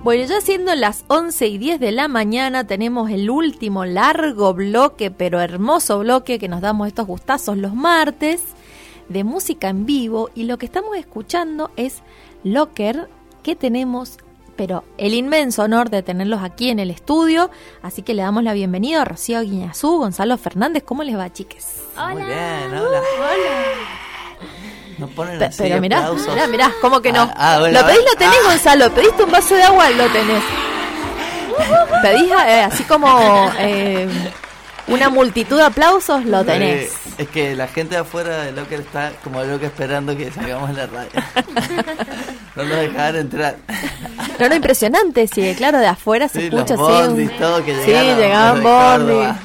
Bueno, ya siendo las 11:10 de la mañana, tenemos el último largo bloque, pero hermoso bloque que nos damos estos gustazos los martes, de música en vivo. Y lo que estamos escuchando es Locker, que tenemos, pero el inmenso honor de tenerlos aquí en el estudio. Así que le damos la bienvenida a Rocío Guiñazú, Gonzalo Fernández. ¿Cómo les va, chiques? Hola. Muy bien, hola. Nos ponen así Pero mirá, ¿cómo que no? Bueno, lo pedís, lo tenés, Gonzalo. Pediste un vaso de agua, lo tenés. Pedís así como una multitud de aplausos, lo tenés. Es que la gente de afuera del Locker está como loca esperando que salgamos en la radio. No nos dejaban entrar. No, impresionante, sí, claro, de afuera se escucha los bondis, así. todo que sí, llegaban bondis.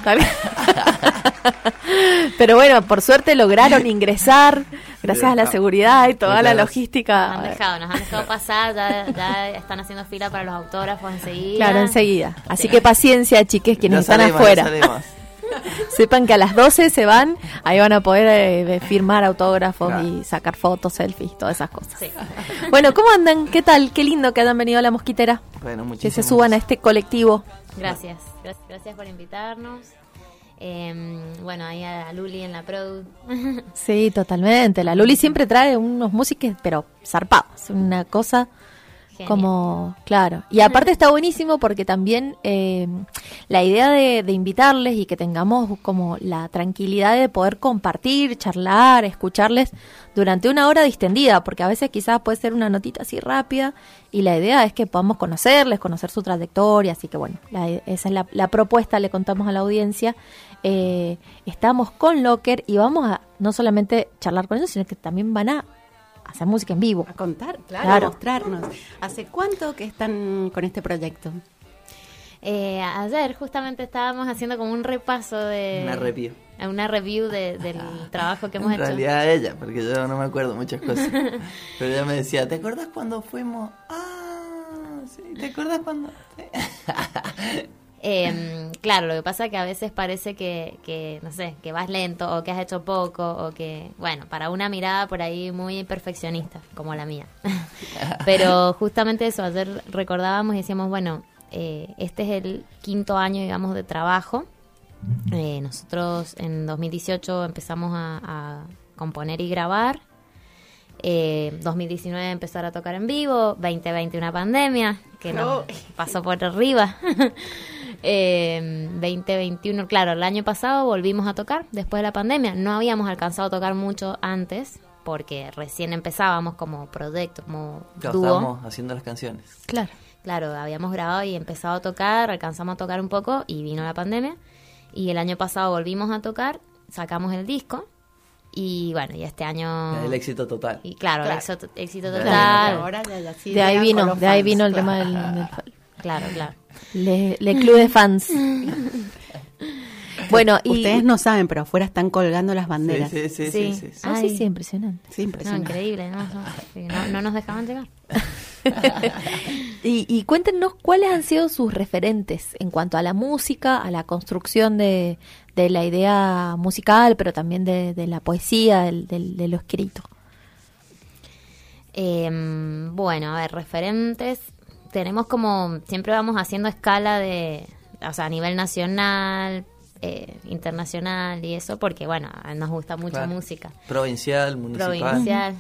Pero bueno, por suerte lograron ingresar, gracias a la seguridad y toda la logística. Nos han dejado pasar, ya están haciendo fila para los autógrafos enseguida. Claro, enseguida. Así que paciencia, chiques, quienes están afuera. Sepan que a las 12 se van, ahí van a poder firmar autógrafos y sacar fotos, selfies, todas esas cosas. Sí. Bueno, ¿cómo andan? ¿Qué tal? Qué lindo que hayan venido a La Mosquitera. Bueno, que se suban a este colectivo. Gracias por invitarnos. Bueno, ahí a Luli en la produ. Sí, totalmente. La Luli siempre trae unos músicos, pero zarpados, una cosa... Genial. Como, claro. Y aparte está buenísimo porque también la idea de invitarles y que tengamos como la tranquilidad de poder compartir, charlar, escucharles durante una hora distendida, porque a veces quizás puede ser una notita así rápida y la idea es que podamos conocerles, conocer su trayectoria, así que bueno, esa es la propuesta, le contamos a la audiencia. Estamos con Locker y vamos a no solamente charlar con ellos, sino que también van a hacer música en vivo. A contar, claro. Mostrarnos. ¿Hace cuánto que están con este proyecto? Ayer justamente estábamos haciendo como un repaso de... Una review del trabajo que hemos hecho. En realidad ella, porque yo no me acuerdo muchas cosas. Pero ella me decía, ¿te acuerdas cuando fuimos? Sí, ¿te acuerdas cuando...? Sí. Claro, lo que pasa es que a veces parece que no sé, que vas lento o que has hecho poco o que, bueno, para una mirada por ahí muy perfeccionista, como la mía. Pero justamente eso, ayer recordábamos y decíamos, bueno, este es el 5º año, digamos, de trabajo. Nosotros en 2018 empezamos a componer y grabar. 2019 empezar a tocar en vivo, 2020 una pandemia que nos pasó por arriba. 2021, claro, el año pasado volvimos a tocar después de la pandemia. No habíamos alcanzado a tocar mucho antes porque recién empezábamos como proyecto, como dúo. Estábamos haciendo las canciones. Claro, habíamos grabado y empezado a tocar, alcanzamos a tocar un poco y vino la pandemia. Y el año pasado volvimos a tocar, sacamos el disco. Y bueno, y este año... El éxito total. Y claro. El éxito total. Ahora ya de ahí vino el tema del Claro. Le club de fans. Bueno, y ustedes no saben, pero afuera están colgando las banderas. Sí. Sí, impresionante. Sí, impresionante. No, increíble, no nos dejaban llegar. y cuéntenos cuáles han sido sus referentes en cuanto a la música, a la construcción de la idea musical, pero también de la poesía, de lo escrito. Bueno, a ver, referentes. Tenemos como, siempre vamos haciendo escala a nivel nacional, internacional y eso, porque bueno, nos gusta mucho música. Provincial, municipal.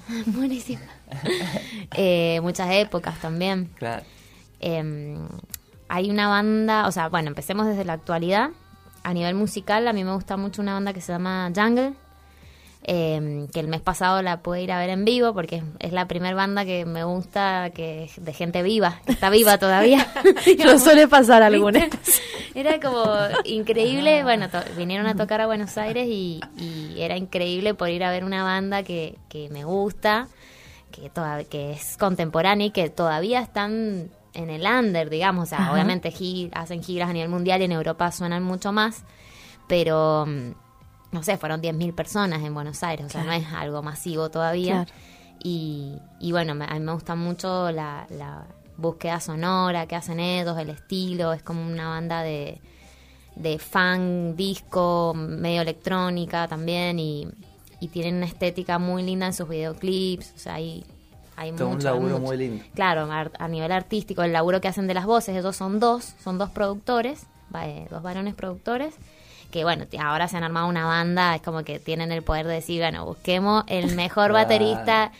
Muchas épocas también. Claro. Hay una banda, o sea, bueno, empecemos desde la actualidad. A nivel musical, a mí me gusta mucho una banda que se llama Jungle, que el mes pasado la pude ir a ver en vivo porque es la primer banda que me gusta que es de gente viva, que está viva todavía. No suele pasar algunas. Era como increíble, bueno, vinieron a tocar a Buenos Aires y era increíble poder ir a ver una banda que me gusta, que es contemporánea y que todavía están en el under, digamos, o sea, Ajá. Obviamente hacen giras a nivel mundial y en Europa suenan mucho más, pero no sé, fueron 10.000 personas en Buenos Aires, o sea, no es algo masivo todavía. Claro. Y bueno, a mí me gusta mucho la búsqueda sonora que hacen ellos, el estilo, es como una banda de funk, disco, medio electrónica también, y tienen una estética muy linda en sus videoclips, o sea, hay hay Todo un mucho. laburo muy lindo. Claro, a nivel artístico, el laburo que hacen de las voces, ellos son dos productores, dos varones productores, que bueno, ahora se han armado una banda, es como que tienen el poder de decir, bueno, busquemos el mejor baterista,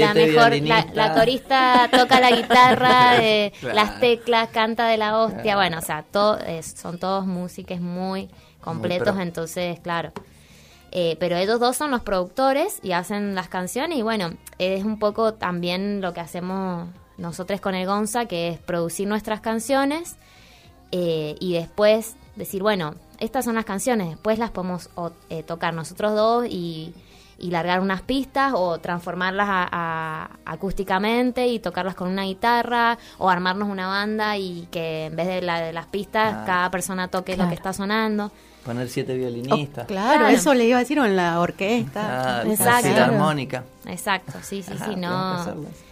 la corista toca la guitarra, las teclas, canta de la hostia, bueno, o sea, son todos músicos muy completos, entonces, claro. Pero ellos dos son los productores y hacen las canciones y bueno, es un poco también lo que hacemos nosotros con el Gonza, que es producir nuestras canciones y después decir, bueno, estas son las canciones, después las podemos tocar nosotros dos y largar unas pistas o transformarlas acústicamente y tocarlas con una guitarra o armarnos una banda y que en vez de las pistas cada persona toque lo que está sonando. Poner 7 violinistas. Claro, eso le iba a decir, o en la orquesta. Exacto. La armónica. Exacto, sí, no.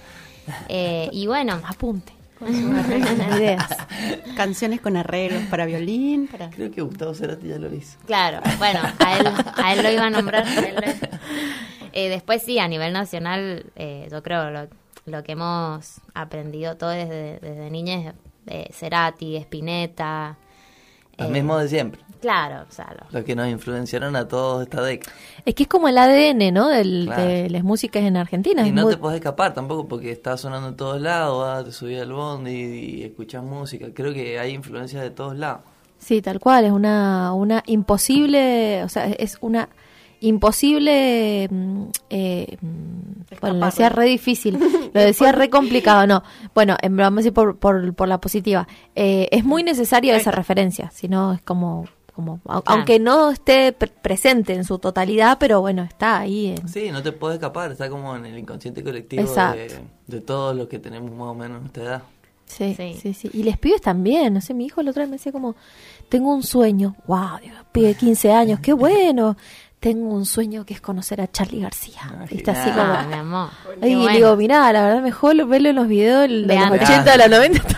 Y bueno, apunte. ideas. Canciones con arreglos para violín. Creo que Gustavo Cerati ya lo hizo. Claro, bueno, a él lo iba a nombrar. Después sí, a nivel nacional, yo creo lo que hemos aprendido todo desde niñez, Cerati, Spinetta. Los mismos de siempre. Claro, o sea, los que nos influenciaron a todos esta década. Es que es como el ADN, ¿no? De las músicas en Argentina. Y no te podés escapar tampoco porque está sonando en todos lados, te subís al bondi y escuchás música. Creo que hay influencias de todos lados. Sí, tal cual, es una imposible, o sea, es una imposible, bueno, lo decía re difícil, lo decía re complicado, no, bueno, vamos a decir por la positiva, es muy necesario esa referencia, si no es como aunque no esté presente en su totalidad, pero bueno, está ahí. Sí, no te puedes escapar, está como en el inconsciente colectivo de todos los que tenemos más o menos esta edad. Sí. Y les pibes también, no sé, mi hijo el otro día me decía como, tengo un sueño, wow, pibe de 15 años, qué bueno, tengo un sueño que es conocer a Charly García. ¿Viste? Así como, mi amor. Y bueno. Digo, mirá, la verdad mejor verlo en los videos de los 80, de los 90.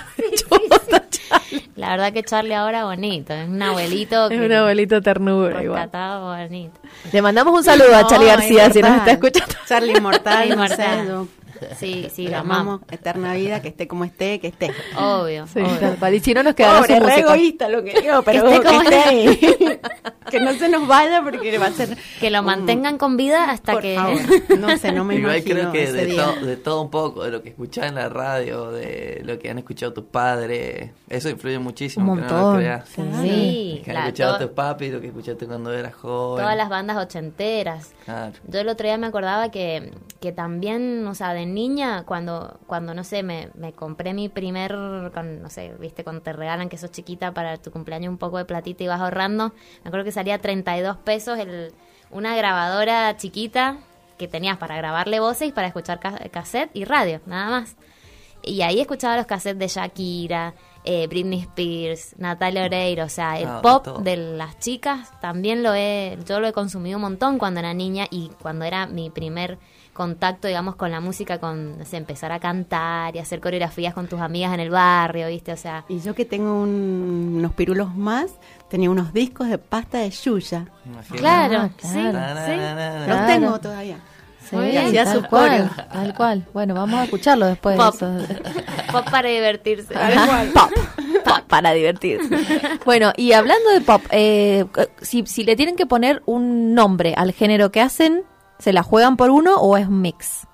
La verdad que Charly ahora bonito, es un abuelito. Es un abuelito ternura. Rescatado, bonito. Le mandamos un saludo a Charly García, si nos está escuchando. Charly inmortal, Sí, lo amamos, eterna vida, que esté como esté, que esté. Obvio. Sí, obvio. Y si no nos quedará su música. Egoísta lo que digo, pero que esté como esté. Que no se nos vaya porque va a ser... Que lo mantengan con vida hasta por que... favor. No sé, no me igual imagino creo que de todo un poco, de lo que escuchás en la radio, de lo que han escuchado tus padres, eso influye muchísimo. Un montón. Que no lo creas. Sí. Que han escuchado tus papis, lo que escuchaste cuando eras joven. Todas las bandas ochenteras. Claro. Yo el otro día me acordaba que también, o sea, de niña, cuando no sé, me compré mi primer, no sé, viste, cuando te regalan que sos chiquita para tu cumpleaños un poco de platita y vas ahorrando, me acuerdo que salía 32 pesos una grabadora chiquita que tenías para grabarle voces y para escuchar cassette y radio, nada más. Y ahí escuchaba los cassettes de Shakira, Britney Spears, Natalia Oreiro, o sea, el pop de las chicas también yo lo he consumido un montón cuando era niña y cuando era mi primer contacto, digamos, con la música, con, no sé, empezar a cantar y hacer coreografías con tus amigas en el barrio, ¿viste? O sea... Y yo que tengo unos pirulos más, tenía unos discos de pasta de Yuya. Claro, sí. Los tengo todavía. Sí, tal cual. Bueno, vamos a escucharlo después. Pop. Pop para divertirse. Pop para divertirse. Bueno, y hablando de pop, si le tienen que poner un nombre al género que hacen, ¿se la juegan por uno o es un mix?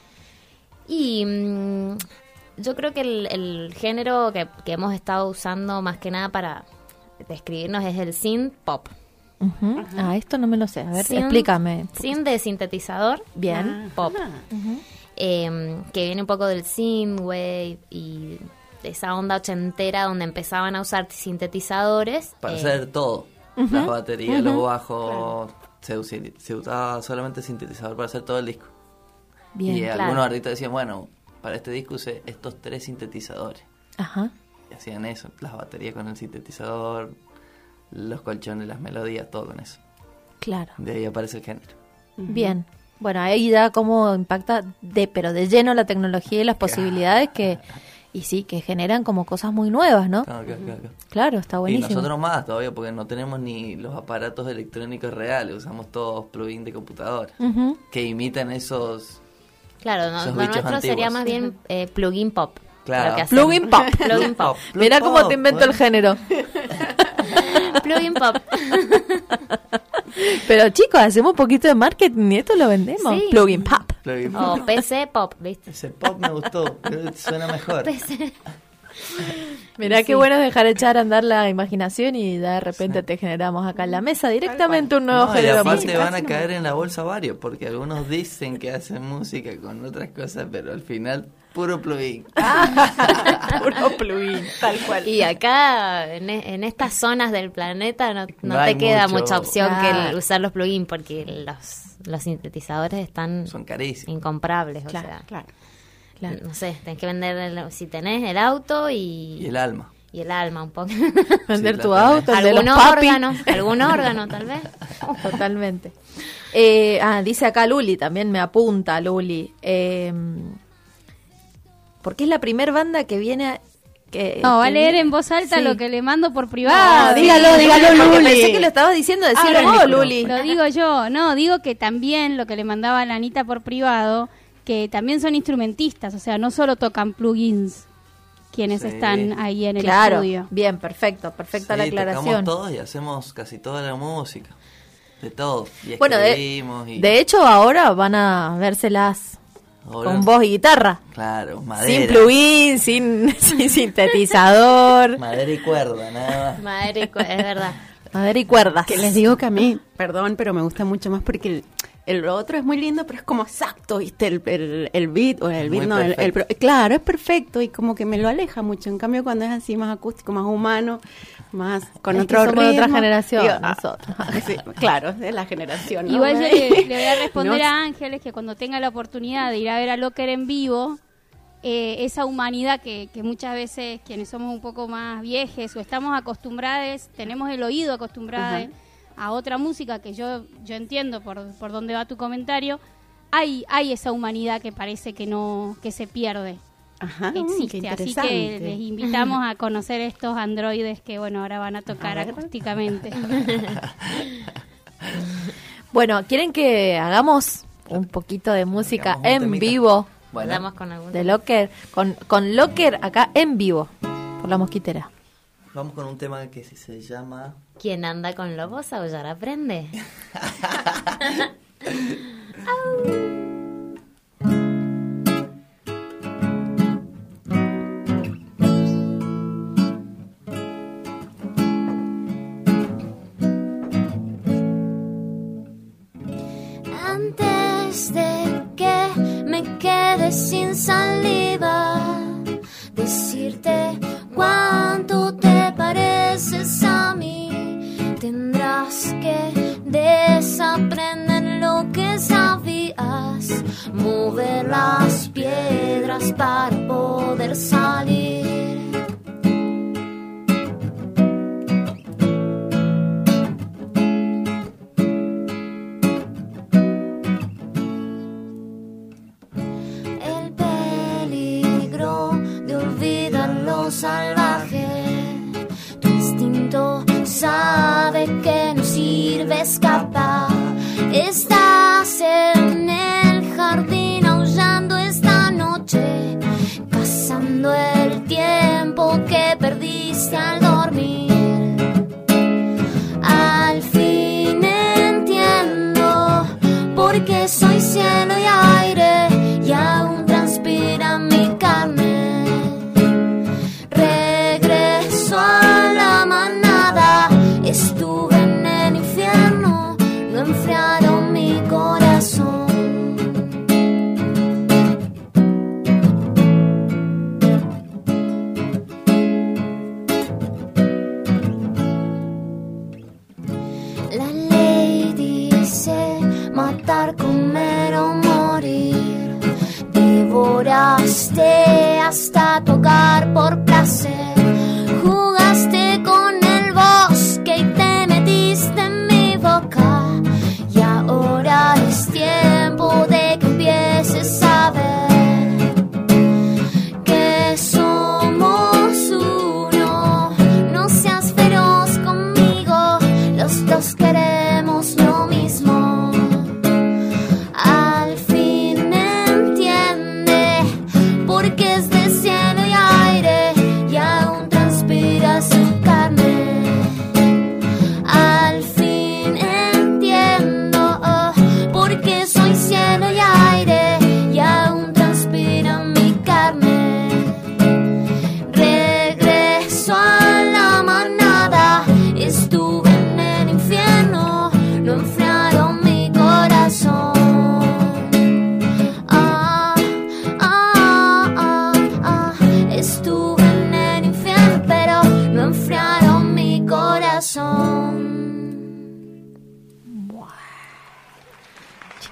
Y yo creo que el género que hemos estado usando más que nada para describirnos es el synth pop. Uh-huh. Esto no me lo sé. A ver, explícame. Synth de sintetizador. Bien. Pop. Uh-huh. Que viene un poco del synthwave y de esa onda ochentera donde empezaban a usar sintetizadores. Para hacer todo. Uh-huh. Las baterías, los bajos. Claro. Se usaba solamente sintetizador para hacer todo el disco. Bien, y algunos artistas decían, bueno, para este disco usé estos 3 sintetizadores. Ajá. Y hacían eso, las baterías con el sintetizador, los colchones, las melodías, todo con eso. Claro. De ahí aparece el género. Bien. Bueno, ahí ya cómo impacta pero de lleno la tecnología y las posibilidades y sí, que generan como cosas muy nuevas, ¿no? Claro, está buenísimo. Y nosotros más todavía, porque no tenemos ni los aparatos electrónicos reales, usamos todos plugins de computadora, uh-huh, que imitan esos Claro, Esos lo bichos nuestro sería antiguos. más bien plugin pop. Claro. lo que hacemos. Plugin pop. Plugin pop. Mirá cómo te invento el género. Plugin pop. Pero chicos, hacemos un poquito de marketing y esto lo vendemos. Sí. Plugin pop. Plugin O pop. PC pop, ¿viste? Ese pop me gustó, pero suena mejor. Mirá qué bueno es dejar echar a andar la imaginación y de repente Sí. te generamos acá en la mesa directamente un nuevo No, y género de aparte música. van a caer en la bolsa varios, porque algunos dicen que hacen música con otras cosas, pero al final puro plugin. Puro plugin, tal cual. Y acá, en estas zonas del planeta, no No hay te queda mucho. mucha opción que Claro. usar los plugins, porque los sintetizadores están Son carísimos. incomprables. Claro, o sea, Claro. Claro. no sé, tenés que vender, si tenés el auto Y el alma. y el alma un poco. Vender Sí, tu la auto, el de los Algunos papi. órganos, algún órgano tal vez. Totalmente. Dice acá Luli, también me apunta Luli. Porque es la primer banda que viene... No, va a que leer viene- en voz alta Sí. lo que le mando por Ah, privado. dígalo, Luli. porque pensé que lo estabas diciendo, decirlo Abra el vos, micro. Luli. Lo digo yo, no, digo que también lo que le mandaba a la Anita por privado, que también son instrumentistas, o sea, no solo tocan plugins quienes Sí. están ahí en el Claro, estudio. bien, perfecta la Sí, aclaración. tocamos todos y hacemos casi toda la música. De todo. Y Bueno, escribimos y de hecho ahora van a vérselas ahora- con voz y guitarra. Claro, madera. Sin plugin, sin sintetizador, Madera y cuerda, nada más. Madre, es verdad. madera y cuerdas. Que les digo que a mí, perdón, pero me gusta mucho más porque el otro es muy lindo, pero es como exacto, ¿viste? El beat, o el beat, Muy no, perfecto. claro, es perfecto y como que me lo aleja mucho. En cambio, cuando es así más acústico, más humano, más con Es que otro somos de otra ritmo, generación, digo, nosotros. sí, claro, de la generación. ¿no? Igual yo le voy a responder No, a Ángeles que cuando tenga la oportunidad de ir a ver a Locker en vivo, esa humanidad que muchas veces quienes somos un poco más viejes o estamos acostumbrados, tenemos el oído acostumbrado a otra música que yo entiendo por dónde va tu comentario, hay esa humanidad que parece que se pierde. Ajá, Que existe, qué así interesante. que les invitamos a conocer estos androides que bueno ahora van a tocar A ver. acústicamente. Bueno, ¿quieren que hagamos un poquito de música Hagamos un en temita. vivo Bueno, Vamos con algún de Locker? Con Locker acá en vivo, por la mosquitera. vamos con un tema que se llama... ¿Quién anda con lobos aullar aprende? Antes de que me quede sin saliva, decirte cuánto te pareces a mí, tendrás que desaprender lo que sabías, mover las piedras para poder salir. El peligro de olvidar lo salvaje, tu instinto sabe que no sirve escapar. Estás en el jardín aullando esta noche, cazando el tiempo que perdiste al dormir. Al fin entiendo por qué soy cielo y aire y aún transpira mi carne. Regreso a la manada, estuve en el infierno, no enfriaron mi corazón.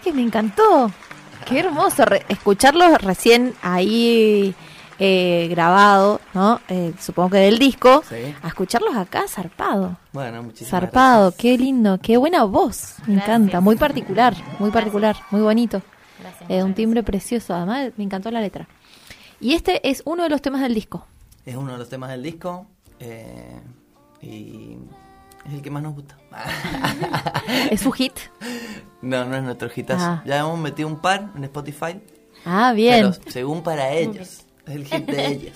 chiques, me encantó. Qué hermoso escucharlos recién ahí grabado, ¿no? Supongo que del disco, Sí. a escucharlos acá zarpado. Bueno, muchísimas Zarpado, gracias. qué lindo, qué buena voz. Me Gracias. encanta, muy particular, muy bonito. Gracias. Un timbre precioso, además me encantó la letra. Y este es uno de los temas del disco. Es uno de los temas del disco y es el que más nos gusta. ¿Es su hit? No, no es nuestro hitazo. Ah. Ya hemos metido un par en Spotify, Ah, bien. pero según para ellos. Es el hit de ellos.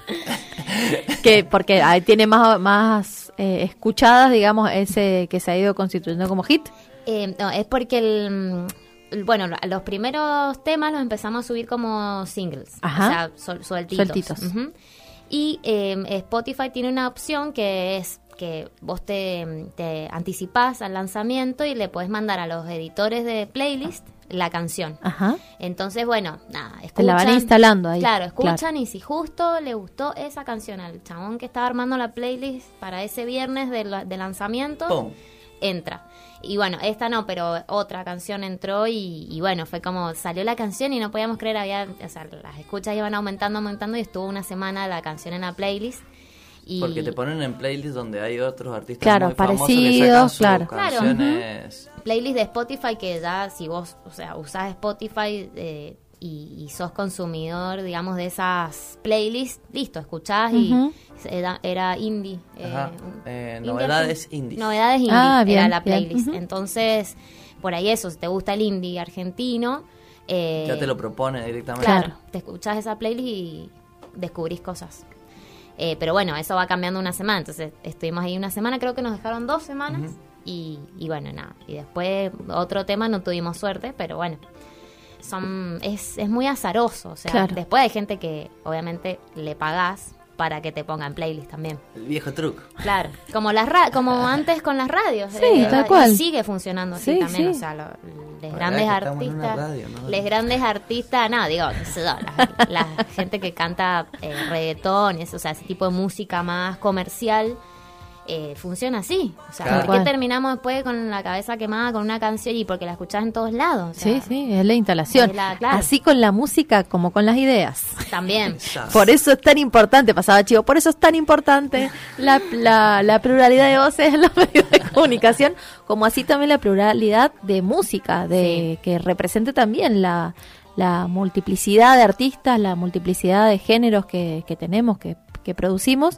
Porque ahí tiene más escuchadas, digamos, ese que se ha ido constituyendo como hit. No, es porque bueno, los primeros temas los empezamos a subir como singles. Ajá. O sea, sueltitos. Sueltitos. Ujú. Y Spotify tiene una opción que es que vos te anticipás al lanzamiento y le podés mandar a los editores de playlist la canción. Ajá. Entonces, bueno, nada, escuchan. Te la van instalando ahí. Claro, escuchan Claro. y si justo le gustó esa canción al chabón que estaba armando la playlist para ese viernes de lanzamiento, ¡Pum! entra. Y bueno, esta no, pero otra canción entró y bueno, fue como salió la canción y no podíamos creer, o sea, las escuchas iban aumentando y estuvo una semana la canción en la playlist. Y Porque te ponen en playlists donde hay otros artistas Claro, muy famosos que parecidos, sacan sus claro. canciones. playlist de Spotify que ya si vos, o sea, usás Spotify y sos consumidor, digamos, de esas playlists, listo, escuchás y Ujú. era indie. Ajá. Indie Novedades argentino. indies. Novedades indie Ah, bien, era la bien. playlist. Ujú. Entonces, por ahí eso, si te gusta el indie argentino, Ya te lo propone directamente. claro, te escuchás esa playlist y descubrís cosas. Pero bueno, eso va cambiando una semana. Entonces, estuvimos ahí una semana, creo que nos dejaron 2 semanas. Ujú. Y bueno, nada. Y después, otro tema, no tuvimos suerte, pero bueno. Es muy azaroso. O sea, Claro. después hay gente que obviamente le pagás para que te ponga en playlist también. El viejo truco. Claro, como como antes con las radios. Sí, tal cual. Y sigue funcionando así Sí, también. sí. O sea, los Verdad grandes que estamos en una artistas. radio, ¿no? Les grandes artistas, no, digo, qué sé yo, la gente que canta reggaetón, o sea, ese tipo de música más comercial. Funciona así. O sea, Claro. ¿por qué terminamos después con la cabeza quemada con una canción y porque la escuchás en todos lados? O sea, Sí, sí, es la instalación. claro. Así con la música como con las ideas. También. Exacto. Por eso es tan importante, pasaba chivo, por eso es tan importante la pluralidad de voces en los medios de comunicación, como así también la pluralidad de música, que represente también la multiplicidad de artistas, la multiplicidad de géneros que tenemos, que producimos.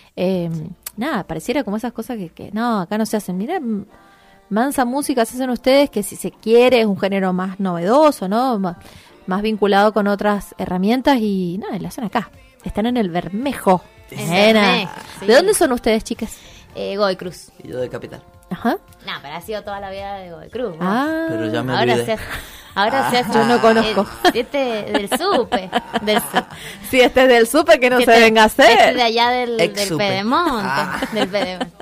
Nada, pareciera como esas cosas que no, acá no se hacen. Mira, mansa música se hacen ustedes, que si se quiere es un género más novedoso, ¿no? Más vinculado con otras herramientas y nada, la hacen acá. Están en el Bermejo. En el Nena. Bermejo, sí. ¿De dónde son ustedes, chicas? Godoy Cruz. Y yo de Capital. Ajá. No, pero ha sido toda la vida de Godoy Cruz. ¿no? Ah, Pero ya me Ahora olvidé. se hace. Yo no conozco. Del SUPE. si este es del súper, que no se Este- venga a Este hacer. de allá del Ex-Supe. Pedemonte. Ah. Del Pedemonte.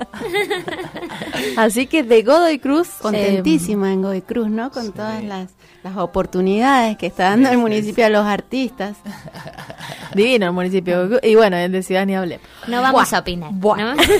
Así que de Godoy Cruz. Contentísima en Godoy Cruz, ¿no? Con todas las oportunidades que está dando el municipio a los artistas. Divino el municipio. Y bueno, de Ciudad ni hablé. No vamos Buah, a opinar. buah. ¿no?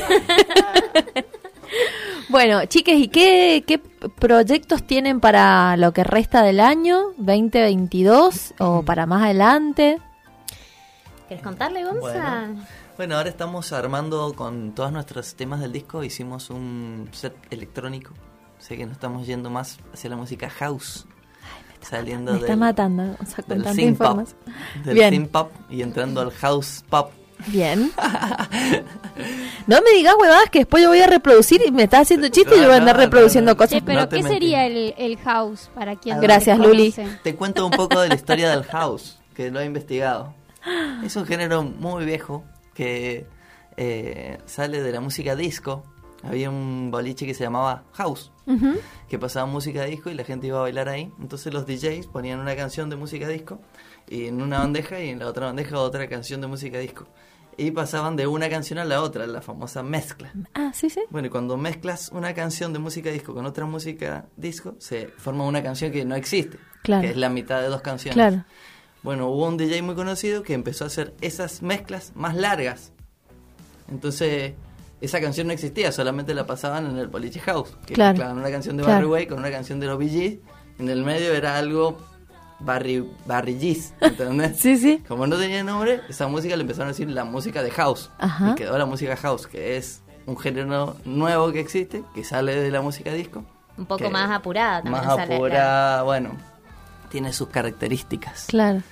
Bueno, chiques, ¿y qué proyectos tienen para lo que resta del año 2022 o para más adelante? ¿Quieres contarle, Gonza? Bueno, ahora estamos armando con todos nuestros temas del disco. Hicimos un set electrónico. Sé que nos estamos yendo más hacia la música house. Saliendo Me está del, matando, o sea, con del tanta synth pop, información. del Bien. synth pop y entrando al house pop. Bien. No me digas huevadas que después yo voy a reproducir y me estás haciendo chiste y yo voy a andar No, reproduciendo no. cosas. Che, pero No te ¿qué mentí. sería el house para quien no Gracias, desconoce? Luli. Te cuento un poco de la historia del house, que lo he investigado. Es un género muy viejo que sale de la música disco. Había un boliche que se llamaba House, Ujú. que pasaba música disco y la gente iba a bailar ahí. Entonces los DJs ponían una canción de música disco y en una bandeja y en la otra bandeja otra canción de música disco. Y pasaban de una canción a la otra, la famosa mezcla. Ah, sí, sí. Bueno, y cuando mezclas una canción de música disco con otra música disco, se forma una canción que no existe, Claro. que es la mitad de dos canciones. Claro. Bueno, hubo un DJ muy conocido que empezó a hacer esas mezclas más largas. Entonces, esa canción no existía, solamente la pasaban en el boliche house. Que Claro. mezclaban una canción de Claro. Barry White con una canción de los Bee Gees en el medio era algo Barry Giz, ¿entendés? Sí, sí. Como no tenía nombre, esa música le empezaron a decir la música de house. Ajá. Y quedó la música house, que es un género nuevo que existe, que sale de la música disco. Un poco que más apurada también. Más sale, apurada, bueno, tiene sus características. Claro.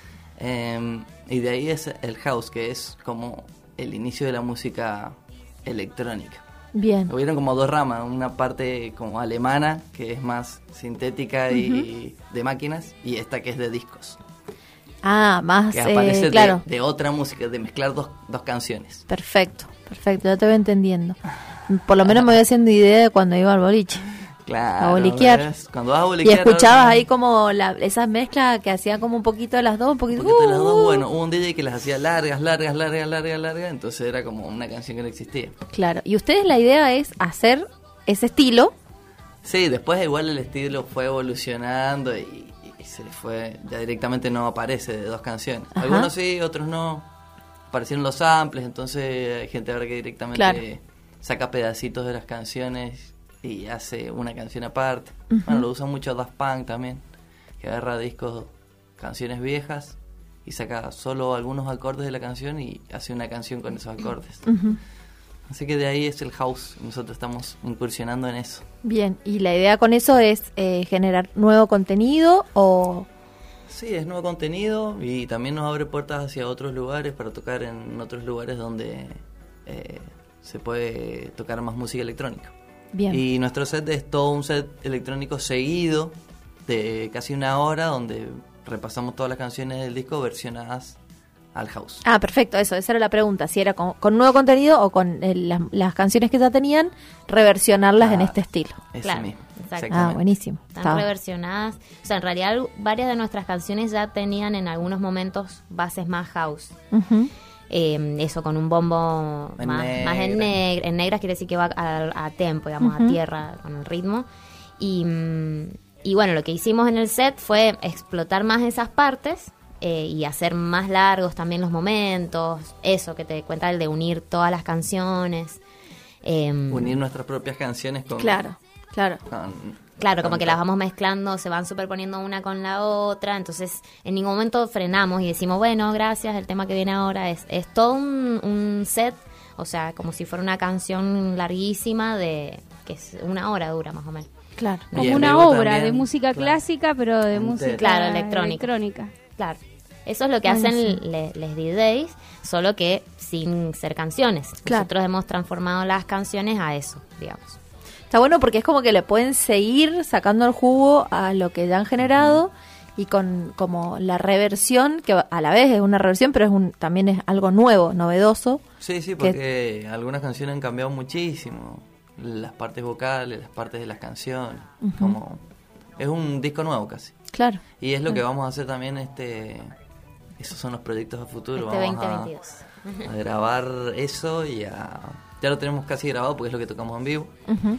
Y de ahí es el house, que es como el inicio de la música electrónica. Bien. Hubieron como dos ramas, una parte como alemana, que es más sintética y de máquinas, y esta que es de discos. Ah, más, Que aparece claro. de otra música, de mezclar dos canciones. Perfecto, ya te voy entendiendo. Por lo menos me voy haciendo idea de cuando iba al boliche. Claro. A boliquear. ¿Ves? Cuando vas a Y boliquear... escuchabas ahí como esas mezclas que hacían como un poquito de las dos, un poquito... Un poquito de las dos, bueno, hubo un DJ que las hacía largas, entonces era como una canción que no existía. Claro, y ustedes la idea es hacer ese estilo. Sí, después igual el estilo fue evolucionando y se le fue, ya directamente no aparece de dos canciones. Ajá. Algunos sí, otros no. Aparecieron los samples, entonces hay gente ahora que directamente Claro. saca pedacitos de las canciones y hace una canción aparte. Bueno, lo usa mucho Daft Punk también, que agarra discos, canciones viejas y saca solo algunos acordes de la canción y hace una canción con esos acordes. Así que de ahí es el house, nosotros estamos incursionando en eso. Bien, y la idea con eso es generar nuevo contenido o... Sí, es nuevo contenido y también nos abre puertas hacia otros lugares para tocar en otros lugares donde se puede tocar más música electrónica. Bien. Y nuestro set es todo un set electrónico seguido de casi una hora donde repasamos todas las canciones del disco versionadas al house. Ah, perfecto, esa era la pregunta, si era con nuevo contenido o con las canciones que ya tenían, reversionarlas en este estilo. Eso Claro, mismo. exacto. Exactamente. Ah, buenísimo. Están reversionadas. O sea, en realidad varias de nuestras canciones ya tenían en algunos momentos bases más house. Ujú. Eso, con un bombo En más en negra. en negras, quiere decir que va a tempo, digamos, a tierra, con el ritmo. Y bueno, lo que hicimos en el set fue explotar más esas partes y hacer más largos también los momentos. Eso que te cuenta el de unir todas las canciones. Unir nuestras propias canciones con... Claro. Claro, como que las vamos mezclando, se van superponiendo una con la otra, entonces en ningún momento frenamos y decimos, bueno, gracias, el tema que viene ahora es todo un set, o sea, como si fuera una canción larguísima que es una hora dura más o menos. Claro. Y Como en una vivo obra también, de música claro. clásica, pero de música Claro, electrónica. Claro, eso es lo que hacen les DJs, solo que sin ser canciones. Claro. Nosotros hemos transformado las canciones a eso, digamos. Está bueno porque es como que le pueden seguir sacando el jugo a lo que ya han generado y con como la reversión, que a la vez es una reversión, pero también es algo nuevo, novedoso. Sí, porque algunas canciones han cambiado muchísimo. Las partes vocales, las partes de las canciones. Como es un disco nuevo casi. Claro. Y es lo que vamos a hacer también esos son los proyectos a futuro. Este Vamos 2022. a grabar eso y ya lo tenemos casi grabado porque es lo que tocamos en vivo.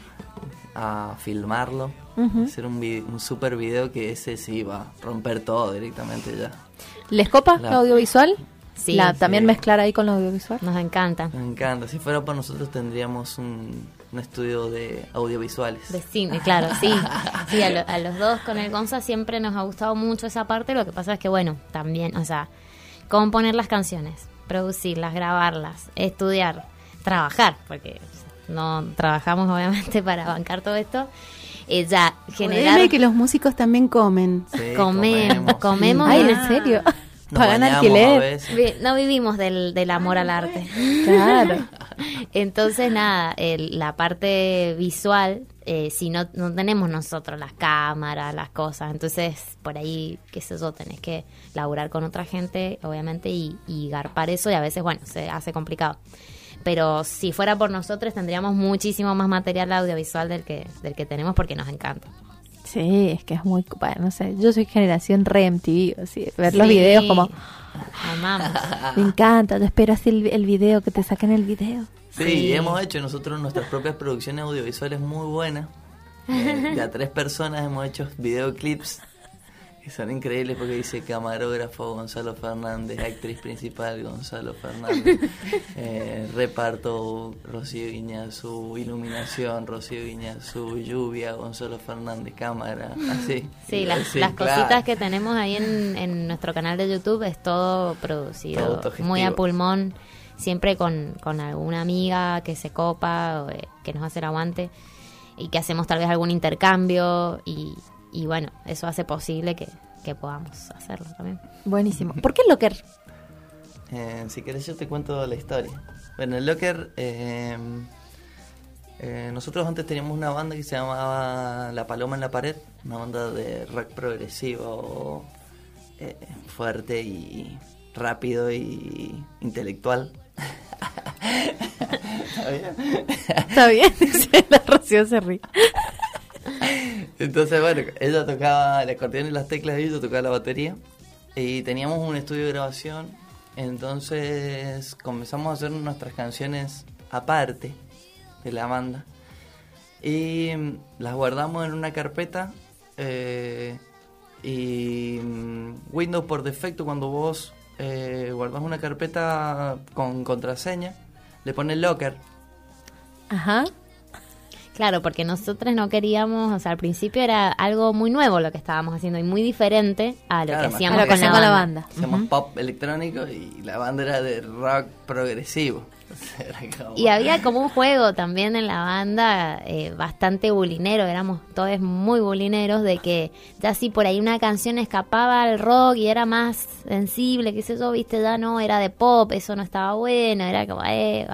A filmarlo, hacer un super video que ese sí va a romper todo directamente ya. ¿Les copa La- lo audiovisual? Sí, También sí. mexclar ahí con lo audiovisual. Nos encanta. Me encanta, si fuera por nosotros tendríamos un estudio de audiovisuales. De cine, claro, sí. Sí, a los dos con el Gonza siempre nos ha gustado mucho esa parte. Lo que pasa es que, bueno, también, o sea, componer las canciones, producirlas, grabarlas, estudiar, trabajar, porque no trabajamos obviamente para bancar todo esto. Ya generar. Jodeme que los músicos también comen. Sí, comemos. Ay, y- ¿en serio? Nos Pagan bañamos a alquiler. veces. No vivimos del amor al arte. Claro. Entonces, nada, la parte visual, si no tenemos nosotros las cámaras, las cosas, entonces por ahí, qué sé yo, tenés que laburar con otra gente, obviamente, y garpar eso, y a veces, bueno, se hace complicado. Pero si fuera por nosotros, tendríamos muchísimo más material audiovisual del que tenemos, porque nos encanta. Sí, es que es muy... Bueno, no sé, yo soy generación re MTV, así, ver los Sí, videos como... amamos. Me encanta, yo espero así el video, que te saquen el video. Sí, hemos hecho nosotros nuestras propias producciones audiovisuales muy buenas. De a 3 personas hemos hecho videoclips que son increíbles porque dice camarógrafo Gonzalo Fernández, actriz principal Gonzalo Fernández, reparto Rocío Guiñazú, iluminación Rocío Guiñazú, lluvia Gonzalo Fernández, cámara, así. Sí, las claro. cositas que tenemos ahí en nuestro canal de YouTube es todo producido, Autogestivo. muy a pulmón, siempre con alguna amiga que se copa, o, que nos hace el aguante, y que hacemos tal vez algún intercambio, y bueno, eso hace posible que podamos hacerlo también. Buenísimo. ¿Por qué Locker? Si querés yo te cuento la historia. Bueno, el Locker, nosotros antes teníamos una banda que se llamaba La Paloma en la Pared, una banda de rock progresivo, fuerte y rápido y intelectual. ¿Está bien? Está bien, dice la Rocío se ríe. Entonces, bueno, ella tocaba el acordeón y las teclas y yo tocaba la batería. Y teníamos un estudio de grabación. Entonces comenzamos a hacer nuestras canciones aparte de la banda. Y las guardamos en una carpeta. Y Windows por defecto, cuando vos guardás una carpeta con contraseña, le pones Locker. Ajá. Claro, porque nosotros no queríamos, o sea, al principio era algo muy nuevo lo que estábamos haciendo y muy diferente a lo Claro, que hacíamos a lo que con hacía la con la banda. banda. Hacíamos pop electrónico y la banda era de rock progresivo. Era como- Y había como un juego también en la banda bastante bulinero, éramos todos muy bulineros, de que ya si por ahí una canción escapaba al rock y era más sensible, qué sé yo, viste, ya no, era de pop, eso no estaba bueno, era como,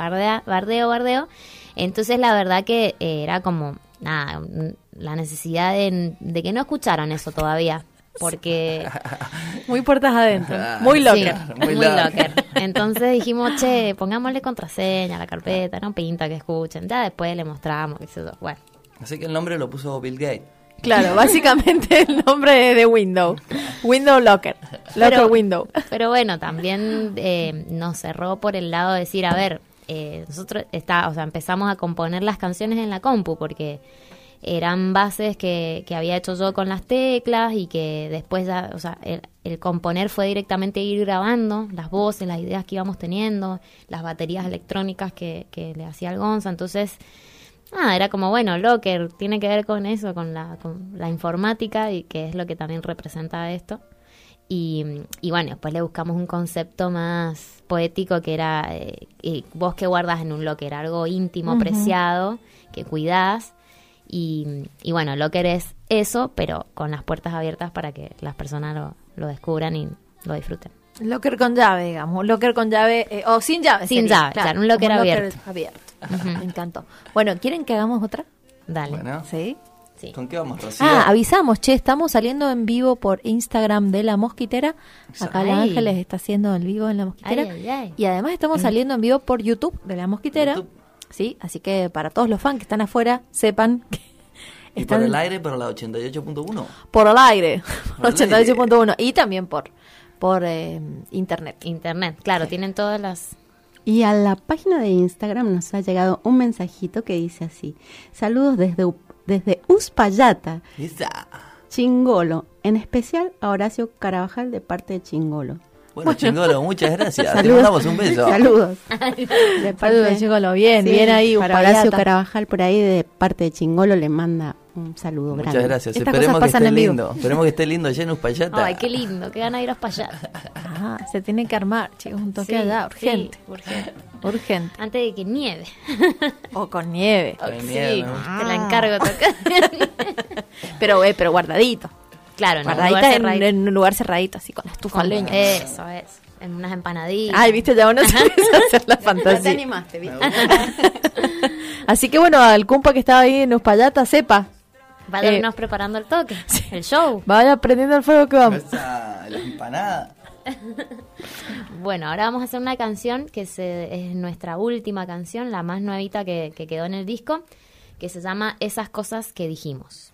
bardeo. Entonces la verdad que era como, nada, la necesidad de que no escucharan eso todavía, porque... Muy puertas adentro. Ah, Muy Locker. Sí, Muy muy locker. locker. Entonces dijimos, che, pongámosle contraseña a la carpeta, no pinta que escuchen. Ya después le mostramos, qué sé yo. Bueno, Así que el nombre lo puso Bill Gates. Claro, básicamente el nombre de Windows. Window Locker. Locker Pero- Window. pero bueno, también nos cerró por el lado de decir, a ver, nosotros empezamos a componer las canciones en la compu porque eran bases que había hecho yo con las teclas y que después ya, o sea, el componer fue directamente ir grabando las voces, las ideas que íbamos teniendo, las baterías electrónicas que le hacía el Gonza. Entonces, era como, bueno, Locker tiene que ver con eso, con la informática, y que es lo que también representa esto. Y bueno, después le buscamos un concepto más poético que era vos que guardas en un locker, algo íntimo, preciado, que cuidás. Y bueno, Locker es eso, pero con las puertas abiertas para que las personas lo descubran y lo disfruten. Locker con llave, digamos. Un locker con llave, o sin llave. Sin llave, claro, un locker abierto. Me encantó. Bueno, ¿quieren que hagamos otra? Dale. Bueno, Sí. Sí. ¿con qué vamos, Rocío? Avisamos, estamos saliendo en vivo por Instagram de La Mosquitera. Acá la Ay. Ángeles está haciendo el vivo en La Mosquitera. Ay, ay, ay. Y además estamos saliendo en vivo por YouTube de La Mosquitera. YouTube. Sí, así que para todos los fans que están afuera, sepan que Y están por el aire, por la 88.1. por el aire, Por el aire. 88.1, y también por internet. Internet, claro, tienen todas las... Y a la página de Instagram nos ha llegado un mensajito que dice así: saludos desde Uspallata, Esa. Chingolo, en especial a Horacio Carabajal de parte de Chingolo. Bueno, Chingolo, muchas gracias. Te Saludos. mandamos un beso. Saludos. De Saludos, Chingolo, bien, Sí, bien ahí, para Uspallata. Horacio Carabajal por ahí de parte de Chingolo le manda un saludo Muchas grande. gracias. Estas Esperemos cosas que pasan esté en vivo. lindo. Esperemos que esté lindo allá en Uspallata. Ay, qué lindo, qué gana de ir a allá. Se tiene que armar, chicos, un toque allá, urgente. Sí, urgente. Urgente. Antes de que nieve. O con nieve. Con nieve, Sí, me gusta. te la encargo tocar. Pero guardadito. Claro, en un lugar Guardadita cerradito. en un lugar cerradito, así con la estufa Con- leña. Eso es. En unas empanaditas. Ay, viste, ya uno se empieza a hacer la No te fantasía. animaste, ¿viste? Así que bueno, al compa que estaba ahí en Uspallata, sepa, Váyanos preparando el toque, el show. vaya prendiendo el fuego que vamos. Esa, la empanada. Bueno, ahora vamos a hacer una canción que es nuestra última canción, la más nuevita que quedó en el disco, que se llama Esas cosas que dijimos.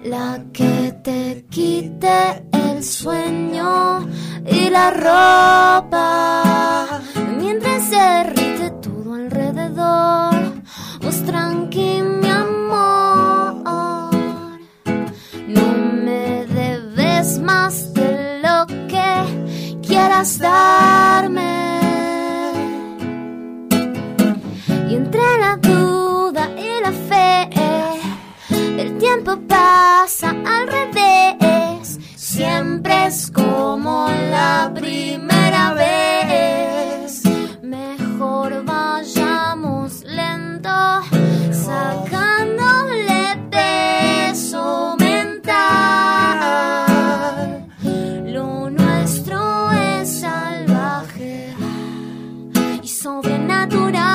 la que te quite el sueño y la ropa, mientras se derrite todo alrededor. Vos tranqui, mi amor, no me debes más de lo que quieras darme. Y entre la duda y la fe, el tiempo pasa al revés. Siempre es como la primera vez. Mejor vayamos lento, sacándole peso mental. Lo nuestro es salvaje y sobrenatural.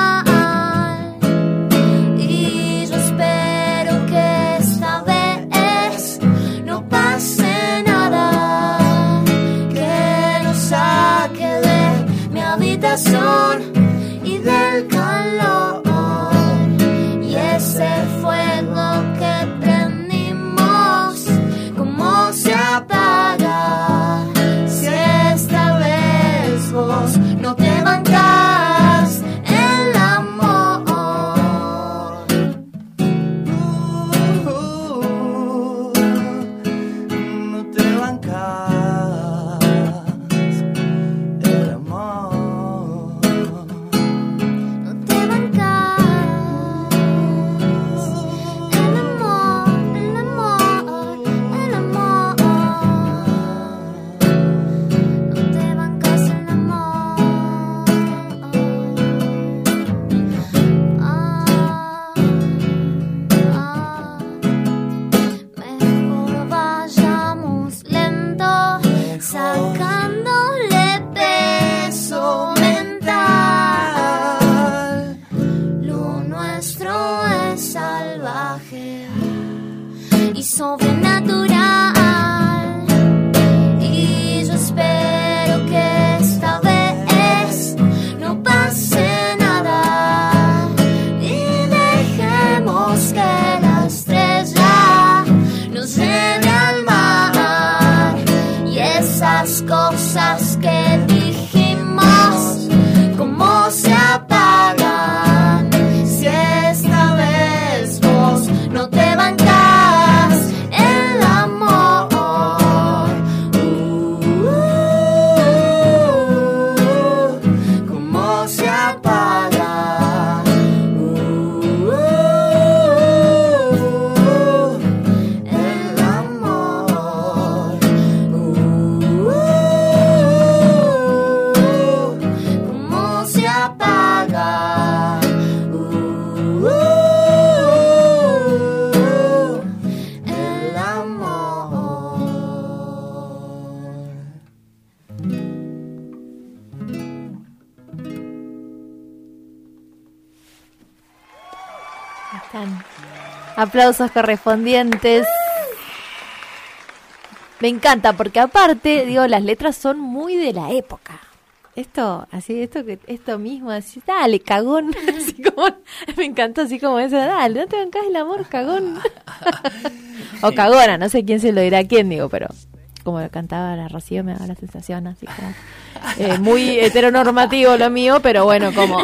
Y del calor, y ese fuego que prendimos, ¿cómo se apaga? Si esta vez vos no te bancas el amor, no te bancas el amor. sacándole peso mental. Lo nuestro es salvaje y sobrenatural, y yo espero que esta vez no pase nada y dejemos que la estrella nos lleve al mar, y esas cosas que dijimos, ¿cómo se apagan? Si esta vez vos no te bancas el amor, ¿cómo se apaga? El amor, ¿cómo se apaga? El amor. Están. Aplausos correspondientes. Me encanta porque aparte, digo, las letras son muy de la época. Esto mismo, así, dale, cagón. Así como, me encantó así como eso, dale, no te bancás el amor, cagón. O cagona, no sé quién se lo dirá a quién, digo, pero como lo cantaba la Rocío me da la sensación así como muy heteronormativo lo mío, pero bueno, como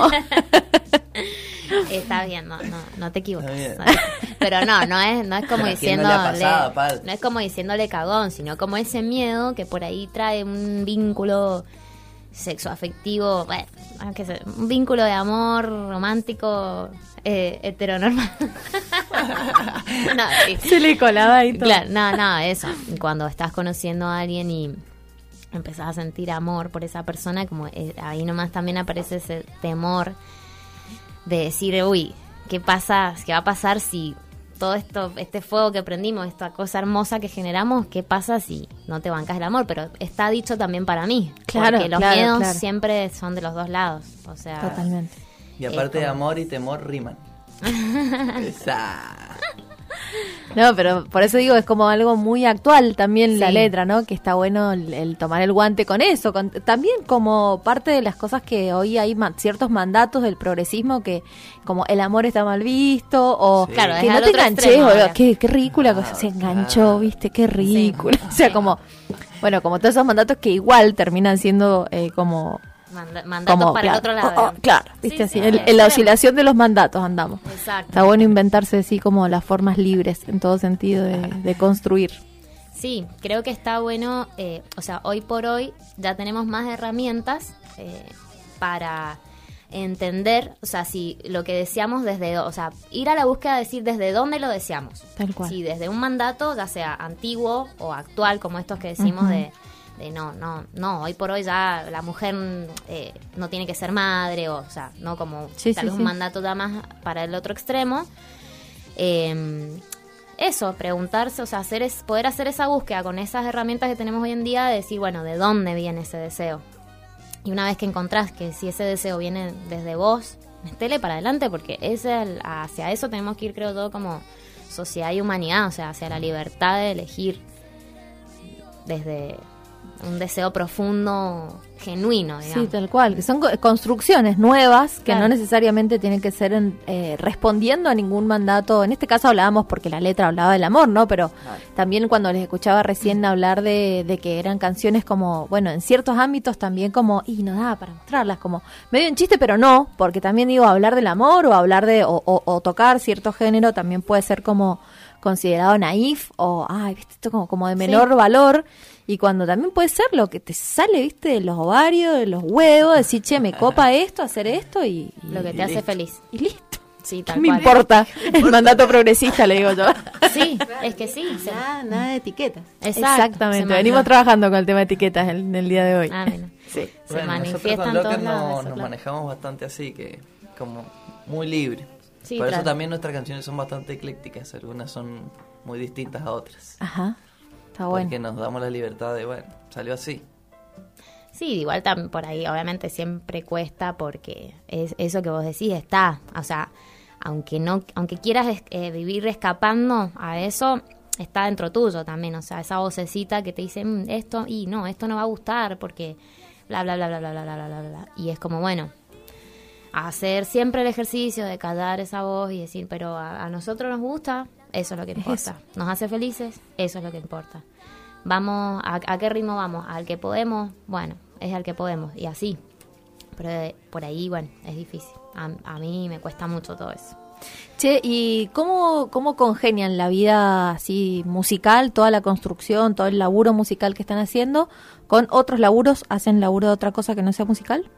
Está bien, no te equivocas. Está bien. Pero no es como ¿A quién no le ha diciéndole, pasado, Pal? no es como diciéndole cagón, sino como ese miedo que por ahí trae un vínculo sexoafectivo, bueno, aunque sea, un vínculo de amor romántico heteronormal. No, sí. se le colaba y todo. Claro, no, eso. Cuando estás conociendo a alguien y empezás a sentir amor por esa persona, como ahí nomás también aparece ese temor de decir, uy, ¿qué pasa? ¿Qué va a pasar si todo esto, este fuego que prendimos, esta cosa hermosa que generamos, qué pasa si no te bancas el amor? Pero está dicho también para mí, Claro, porque los claro, miedos claro. siempre son de los dos lados, o sea, Totalmente. Y aparte de como- amor y temor riman. Esa. No, pero por eso digo, es como algo muy actual también la Sí. letra, ¿no? Que está bueno el tomar el guante con eso. También como parte de las cosas que hoy hay ciertos mandatos del progresismo que como el amor está mal visto o Sí. Claro, que es no al te otro enganches, extremo o ahora. qué ridícula cosa, se enganchó, ¿viste? Qué ridícula. O sea, como, bueno, como todos esos mandatos que igual terminan siendo como... Mandatos como, para claro, el otro lado. claro, Sí, viste, sí, así, en la extremo. oscilación de los mandatos andamos. Exacto. Está bueno inventarse así como las formas libres en todo sentido de construir. Sí, creo que está bueno, o sea, hoy por hoy ya tenemos más herramientas para entender, o sea, si lo que deseamos o sea, ir a la búsqueda de decir desde dónde lo deseamos. Tal cual. Si desde un mandato, ya sea antiguo o actual, como estos que decimos Ujú. de no, hoy por hoy ya la mujer no tiene que ser madre, o sea, no como Sí, tal sí, vez sí. un mandato ya más para el otro extremo. Eso, preguntarse, o sea, poder hacer esa búsqueda con esas herramientas que tenemos hoy en día, de decir, bueno, ¿de dónde viene ese deseo? Y una vez que encontrás que si ese deseo viene desde vos, metele para adelante, porque hacia eso tenemos que ir, creo yo, como sociedad y humanidad, o sea, hacia la libertad de elegir desde un deseo profundo, genuino, digamos. Sí, tal cual, que son construcciones nuevas que Claro. no necesariamente tienen que ser respondiendo a ningún mandato. En este caso hablábamos porque la letra hablaba del amor, ¿no? Pero también cuando les escuchaba recién hablar de que eran canciones como, bueno, en ciertos ámbitos también como, y no daba para mostrarlas, como medio en chiste, pero no, porque también digo, hablar del amor o hablar o tocar cierto género también puede ser como considerado naif o, ay, viste, esto como de menor valor. Y cuando también puede ser lo que te sale, viste, de los ovarios, de los huevos, decir, che, me copa esto, hacer esto y Lo que te hace listo. feliz. y listo. Sí, ¿Qué tal me cual. importa el mandato progresista, le digo yo? Sí, es que sí. Nada de etiquetas. Exacto. Exactamente, Se venimos maneja. trabajando con el tema de etiquetas en el día de hoy. Ah, mira. Sí. Se Bueno, nosotros manifiesta con en Locker todos lados. eso, nos claro. manejamos bastante así, que como muy libre. Sí, Por eso claro. también nuestras canciones son bastante eclécticas, algunas son muy distintas a otras. Ajá, está bueno. Porque nos damos la libertad de, bueno, salió así. Sí, igual por ahí obviamente siempre cuesta porque es eso que vos decís está, o sea, aunque quieras vivir escapando a eso, está dentro tuyo también, o sea, esa vocecita que te dice esto no va a gustar porque bla bla bla bla bla bla bla bla bla, y es como bueno, hacer siempre el ejercicio de callar esa voz y decir, pero a nosotros nos gusta, eso es lo que importa, nos hace felices, eso es lo que importa. Vamos, ¿a qué ritmo vamos? ¿Al que podemos? Bueno, es al que podemos, y así. Pero por ahí, bueno, es difícil. A mí me cuesta mucho todo eso. Che, ¿y cómo congenian la vida así musical, toda la construcción, todo el laburo musical que están haciendo, con otros laburos? ¿Hacen laburo de otra cosa que no sea musical?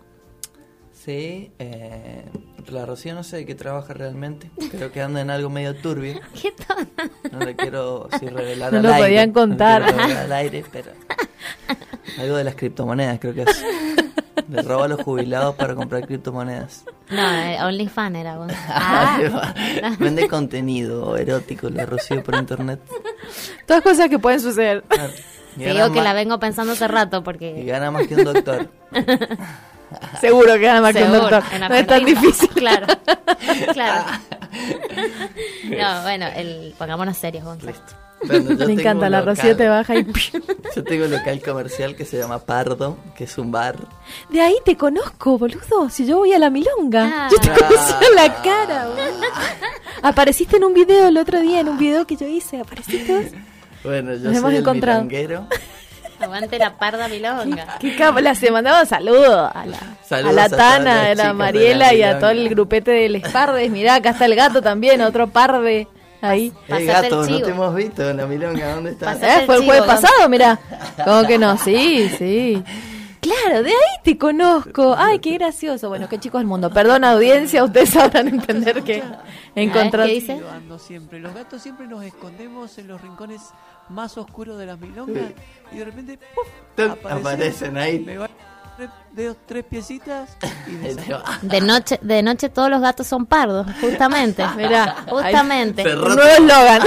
Sí, la Rocío no sé de qué trabaja realmente. Creo que anda en algo medio turbio. ¿Qué tal? No le quiero revelar No al lo aire. podían contar. No le quiero revelar al aire, pero algo de las criptomonedas creo que es. Le roba a los jubilados para comprar criptomonedas. No, OnlyFans era vos. Vende contenido erótico la Rocío por internet. Todas cosas que pueden suceder. Claro. Y Te gana digo que más- la vengo pensando hace rato y porque... gana más que un doctor. Seguro que gana más que un Seguro, doctor. en No es tan Argentina. difícil. Claro, claro. No, bueno, pongámonos serios, Gonzalo. Listo. Bueno, yo Me tengo encanta, un la local. Rocío te baja y... Yo tengo un local comercial que se llama Pardo, que es un bar. De ahí te conozco, boludo. Si yo voy a la milonga. Ah. Yo te conocí en la cara, boludo. Apareciste en un video el otro día, en un video que yo hice. ¿Apareciste vos? Bueno, yo Nos hemos soy el encontrado. milonguero. Aguante la parda milonga. Qué cábala, se mandaba saludos a la Saludos a todas Tana, las a la chicas de Mariela la y a milonga. todo el grupete de Les Pardes. Mirá, acá está el gato también, otro parde ahí. Pasate Gato, el no chivo. te hemos visto en la milonga, ¿dónde estás? Pasate el Fue el chivo, jueves Gonza. pasado, mirá. ¿Cómo que no? Sí, sí. Claro, de ahí te conozco. Ay, qué gracioso. Bueno, qué chicos del mundo. Perdón, audiencia, ustedes sabrán entender que encontrar... ¿Qué dice? Ando siempre. Los gatos siempre nos escondemos en los rincones más oscuros de las milongas y de repente ¡puf! Aparecen ahí. Me va tres piecitas y Ahí te va. De noche todos los gatos son pardos, justamente. Mirá, Justamente. Se Un roto. nuevo eslogan.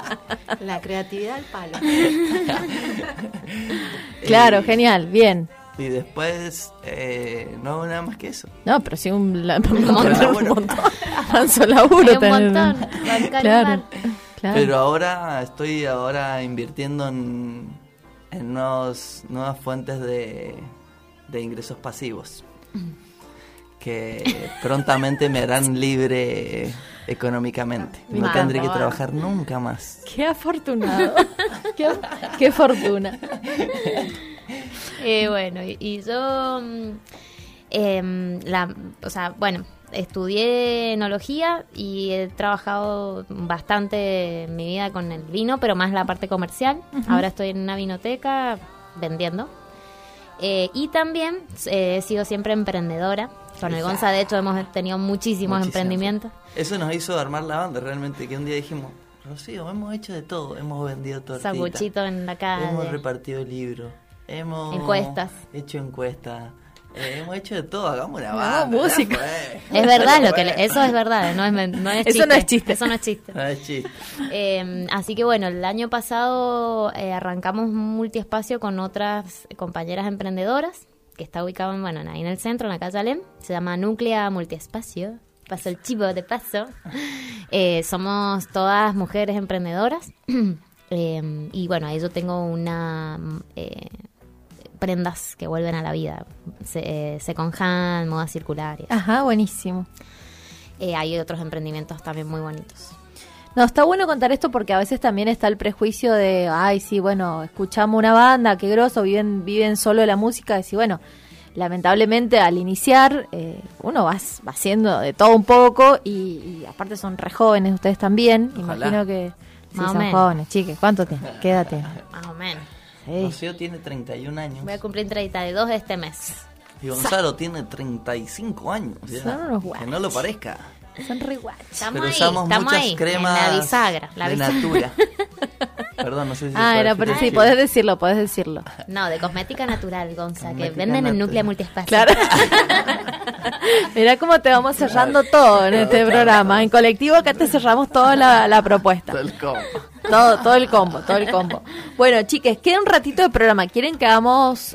La creatividad al palo. Claro, genial, bien. Y después no hago nada más que eso. No, pero sí un laburo. Manso laburo. Hay un montón. Claro. Pero ahora estoy invirtiendo en nuevas fuentes de ingresos pasivos que prontamente me harán libre económicamente. No tendré que trabajar nunca más. Qué afortunado. qué fortuna. Bueno, y yo, estudié enología y he trabajado bastante en mi vida con el vino, pero más la parte comercial. Ahora estoy en una vinoteca vendiendo. Y también he sido siempre emprendedora. Con el Gonza, de hecho, hemos tenido muchísimos emprendimientos. Eso nos hizo armar la banda, realmente, que un día dijimos, Rocío, hemos hecho de todo. Hemos vendido tortitas, sanguchito en la calle, hemos repartido libros, hemos hecho encuestas, hemos hecho de todo. Hagamos una banda. Música. Es verdad, eso es verdad, no es chiste. Eso no es chiste. Eso no es chiste. No es chiste. Así que bueno, el año pasado arrancamos Multiespacio con otras compañeras emprendedoras, que está ubicado ahí en el centro, en la calle Alem. Se llama Núclea Multiespacio. Paso el chivo de paso. Somos todas mujeres emprendedoras. Y bueno, ahí yo tengo prendas que vuelven a la vida. Second hand, moda circular. Ajá, buenísimo. Hay otros emprendimientos también muy bonitos. No, está bueno contar esto porque a veces también está el prejuicio de, ay, sí, bueno, escuchamos una banda, qué groso, viven solo de la música. Y sí, bueno, lamentablemente al iniciar uno va haciendo de todo un poco y aparte son re jóvenes ustedes también. Ojalá. Imagino que sí, Más o son menos. jóvenes. Chiques, ¿cuánto tienen? ¿Qué edad tienen? Más o menos. Sí. Rocío tiene 31 años. Voy a cumplir 32 este mes. Y Gonzalo tiene 35 años. Ya. Son unos guachos. Que no lo parezca. Son re guachos. Pero usamos muchas ahí, cremas en la bisagra. de Natura. Perdón, no sé si se puede Era, pero sí, decir. podés decirlo. No, de cosmética natural, Gonza, que Cosmética venden en natural. Núclea Multiespacio. Claro. Mirá cómo te vamos cerrando todo en este programa. En Colectivo acá te cerramos toda la propuesta. Todo el combo. Todo el combo. Bueno, chiques, queda un ratito de programa. ¿Quieren que hagamos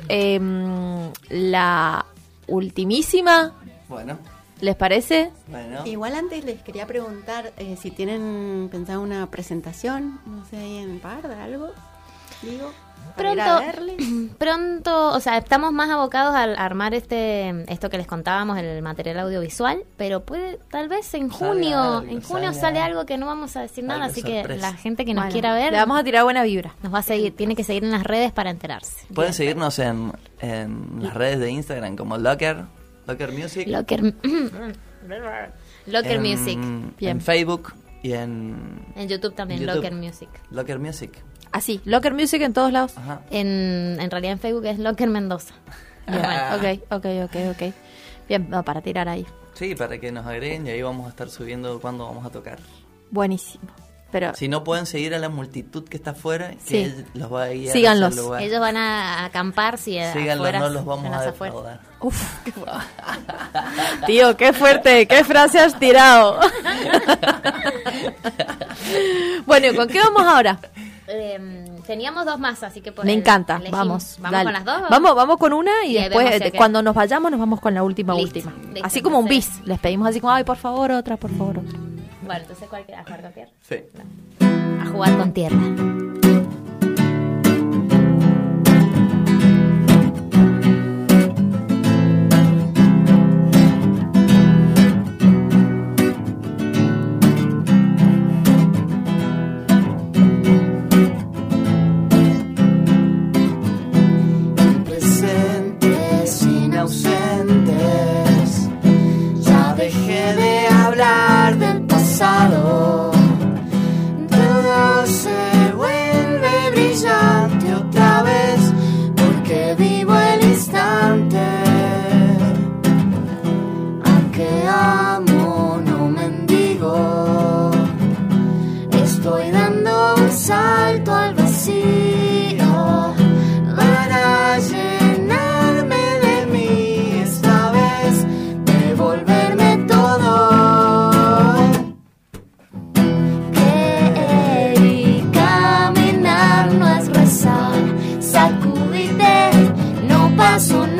la ultimísima? Bueno. ¿Les parece? Bueno. Igual antes les quería preguntar si tienen pensado una presentación, no sé, ahí en Parda, algo, digo, para ir a verles. Pronto, o sea, estamos más abocados a armar esto que les contábamos, el material audiovisual, pero tal vez en junio, sale algo que no vamos a decir nada, Algo así sorpresa. que la gente que nos quiera ver Le vamos a tirar buena vibra. nos va a seguir, tiene que seguir en las redes para enterarse. Pueden seguirnos en las redes de Instagram como Locker Music. Locker Music. Bien. En Facebook y en En YouTube también, YouTube. Locker Music. Locker Music. Así, Locker Music en todos lados. Ajá. En realidad en Facebook es Locker Mendoza. Bien, ok. Bien, no, para tirar ahí. Sí, para que nos agreguen y ahí vamos a estar subiendo cuando vamos a tocar. Buenísimo. Pero Si no pueden seguir a la multitud que está afuera, que Sí. él los va a guiar. Síganlos. hacia el lugar. Ellos van a acampar si Síganlos, afuera, no los vamos en a las afueras. defraudar. uf, tío, qué fuerte, qué frase has tirado. Bueno, ¿con qué vamos ahora? Teníamos dos más, así que Me encanta, elegimos. vamos. ¿Vamos dale. con las dos? Vamos con una y Y ahí después, vemos si acá- cuando nos vayamos, nos vamos con la última. Listo. Así como un Entonces- bis. Les pedimos así como, ay, por favor, otra, por favor, otra. Bueno, entonces ¿cuál queda? ¿A jugar con tierra? Sí. A jugar con tierra. Presentes sin ausentes. Ya dejé de hablar del pasado. Todo se vuelve brillante otra vez porque vivo el instante. Aunque amo, no mendigo. Estoy dando un salto al vacío para llenarme de mí esta vez, devolverme todo. Creer y caminar no es rezar. Sacúdete, no pasó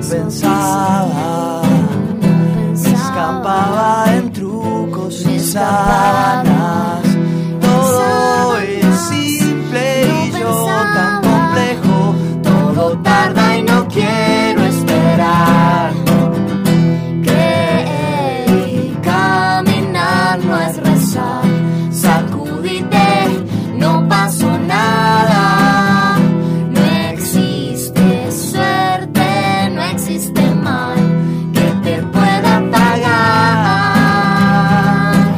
pensaba, me escapaba en trucos y sábanas. Todo es simple y yo tan complejo. Todo tarda y no quiero esperar. Creer y caminar no es rezar. Sacúdete, no pasó nada. No existe suerte, no existe mal que te pueda pagar.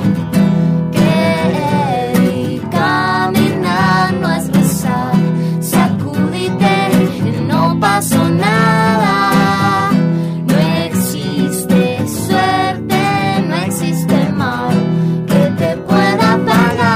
Creer y caminar no es rezar. Sacúdete, no pasó nada. No existe suerte, no existe mal que te pueda pagar.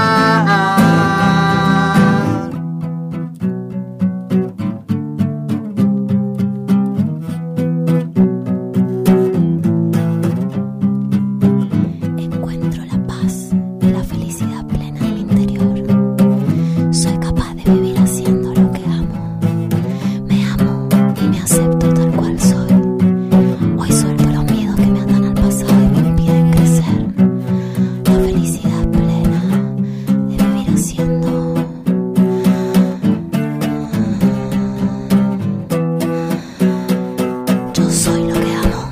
Encuentro la paz y la felicidad plena en mi interior. Soy capaz de vivir haciendo lo que amo. Me amo y me acepto tal cual soy. Hoy suelto los miedos que me atan al pasado y me impiden crecer. La felicidad plena de vivir haciendo. Yo soy lo que amo.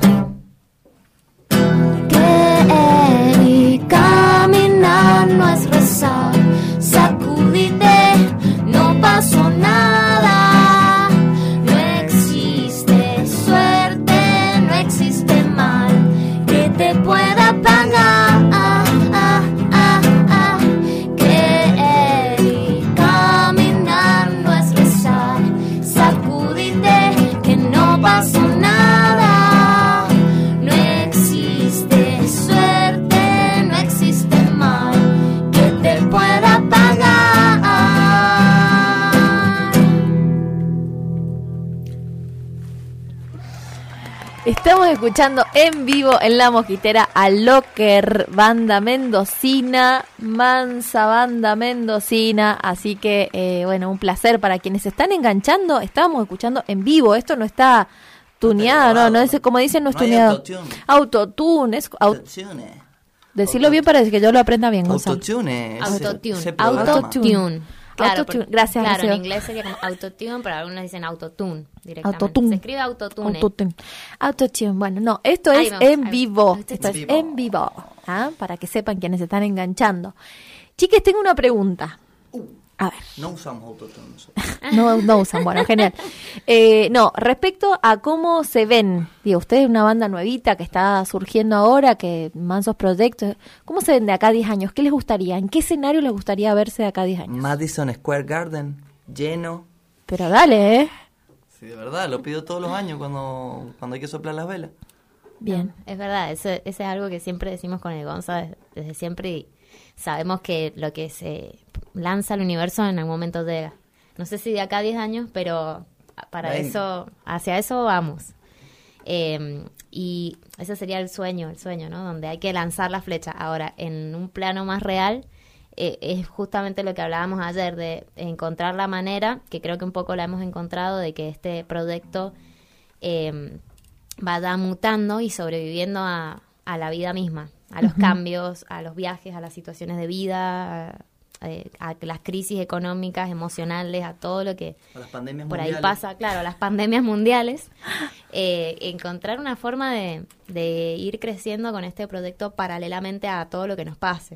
Creer y caminar no es rezar. Sacúdete, no pasó nada. No existe suerte, no existe mal que te pueda pagar. Creer y caminar no es rezar. Sacúdete, que no pasó nada. No existe suerte, no existe mal que te pueda pagar. Estamos escuchando en vivo en La Mosquitera a Locker, banda mendocina, mansa banda mendocina, así que bueno, un placer para quienes se están enganchando. Estábamos escuchando en vivo, esto no está tuneado, no es como dicen, no es No hay tuneado. autotune. Autotune, Autotune. decirlo bien para que yo lo aprenda bien, Gonzalo. Autotune. Autotune. ese programa. Autotune. Claro, Autotune. Gracias, claro, en Rocío. inglés sería como autotune, pero algunos dicen autotune directamente. Autotune. Se escribe autotune. Autotune. Bueno, no, esto Ahí es vamos, en ahí vivo. vamos. Esto es En en vivo. ¿Ah? Para que sepan quienes se están enganchando. Chiques, tengo una pregunta. A ver. No usamos autotune nosotros. No usan, bueno, genial. No, respecto a cómo se ven, digo, ustedes una banda nuevita que está surgiendo ahora, que mansos proyectos, ¿cómo se ven de acá a 10 años? ¿Qué les gustaría? ¿En qué escenario les gustaría verse de acá a 10 años? Madison Square Garden, lleno. Pero dale, ¿eh? Sí, de verdad, lo pido todos los años cuando hay que soplar las velas. Bien. Es verdad, ese es algo que siempre decimos con el Gonza desde siempre y sabemos que lo que se lanza al universo en algún momento llega. No sé si de acá a 10 años, pero para 20. eso, hacia eso vamos. Y ese sería el sueño, ¿no? Donde hay que lanzar la flecha. Ahora, en un plano más real, es justamente lo que hablábamos ayer, de encontrar la manera, que creo que un poco la hemos encontrado, de que este proyecto vaya mutando y sobreviviendo a la vida misma, a los cambios, a los viajes, a las situaciones de vida, a las crisis económicas, emocionales, a todo lo que A las pandemias por mundiales. ahí pasa, claro, a las pandemias mundiales. Encontrar una forma de ir creciendo con este proyecto paralelamente a todo lo que nos pase.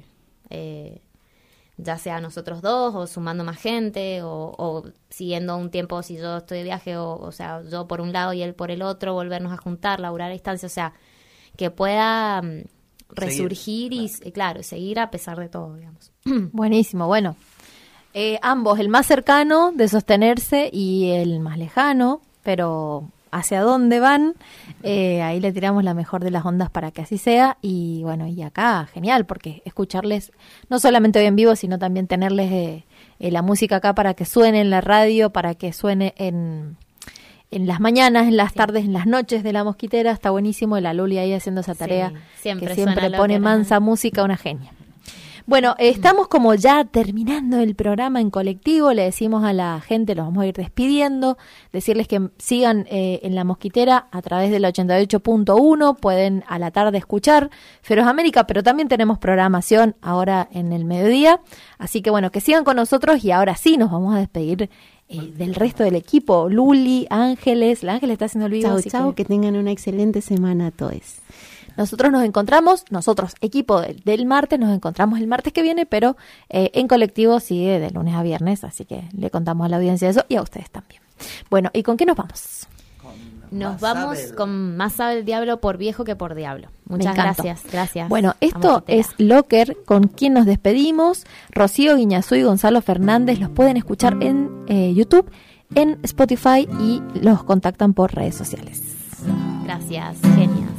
Ya sea nosotros dos o sumando más gente o siguiendo un tiempo, si yo estoy de viaje o sea, yo por un lado y él por el otro, volvernos a juntar, laburar a distancia, o sea, que pueda resurgir y, claro, seguir a pesar de todo, digamos. Buenísimo, bueno. Ambos, el más cercano de sostenerse y el más lejano, pero hacia dónde van, ahí le tiramos la mejor de las ondas para que así sea. Y bueno, y acá, genial, porque escucharles, no solamente hoy en vivo, sino también tenerles la música acá para que suene en la radio, para que suene en las mañanas, en las tardes, en las noches de La Mosquitera. Está buenísimo, la Luli ahí haciendo esa tarea, siempre que siempre suena pone Locker, mansa música, una genia. Bueno, estamos como ya terminando el programa en colectivo. Le decimos a la gente, los vamos a ir despidiendo, decirles que sigan en La Mosquitera a través del 88.1. Pueden a la tarde escuchar Feroz América, pero también tenemos programación ahora en el mediodía. Así que bueno, que sigan con nosotros y ahora sí nos vamos a despedir del resto del equipo. Luli, Ángeles, la Ángeles está haciendo el vivo. Chau, que tengan una excelente semana a todos. Nosotros nos encontramos, equipo del martes, nos encontramos el martes que viene, pero en colectivo sigue de lunes a viernes, así que le contamos a la audiencia eso y a ustedes también. Bueno, ¿y con qué nos vamos? Nos vamos con Más sabe el diablo por viejo que por diablo. Muchas gracias. Bueno, esto es Locker, con quien nos despedimos. Rocío Guiñazú y Gonzalo Fernández los pueden escuchar en YouTube, en Spotify y los contactan por redes sociales. Gracias, genias.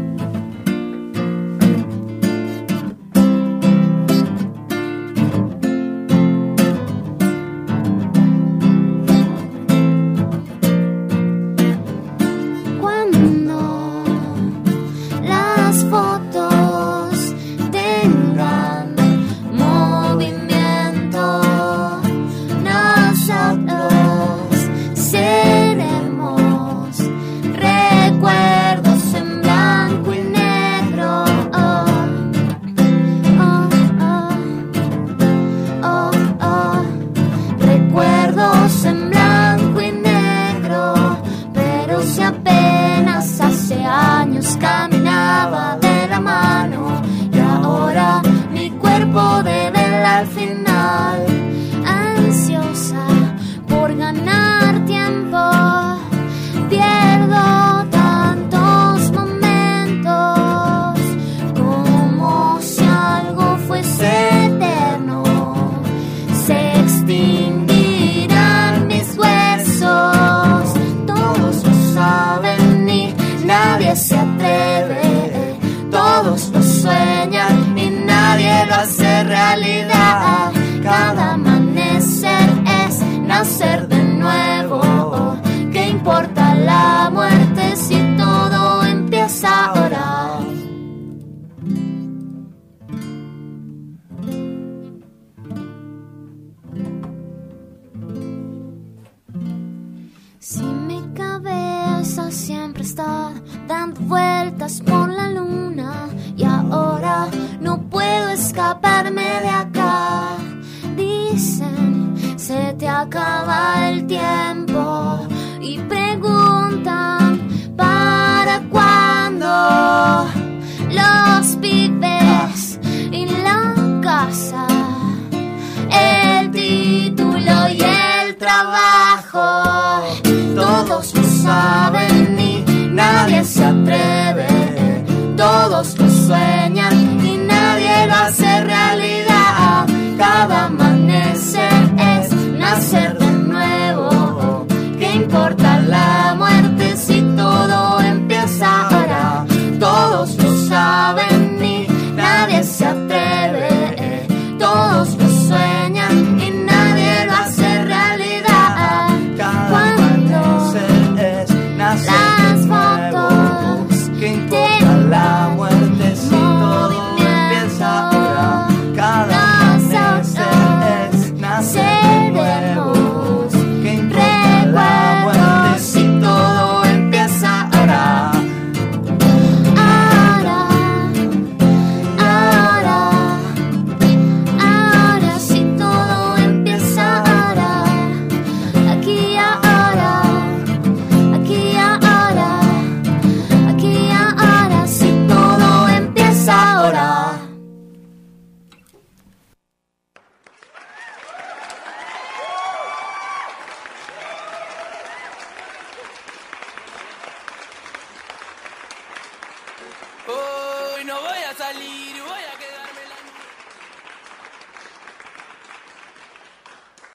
Caminaba de la mano y ahora mi cuerpo debe al final, ansiosa por ganar tiempo, pierdo tantos momentos como si algo fuese eterno, se extinguirán mis huesos, todos lo saben y nadie se atreve, todos lo sueñan y nadie lo hace realidad. Cada amanecer es nacer de nuevo. ¿Qué importa la muerte si todo empieza ahora? Si mi cabeza siempre está dando vueltas por la luna y ahora no puedo escaparme de acá, dicen se te acaba el tiempo y preguntan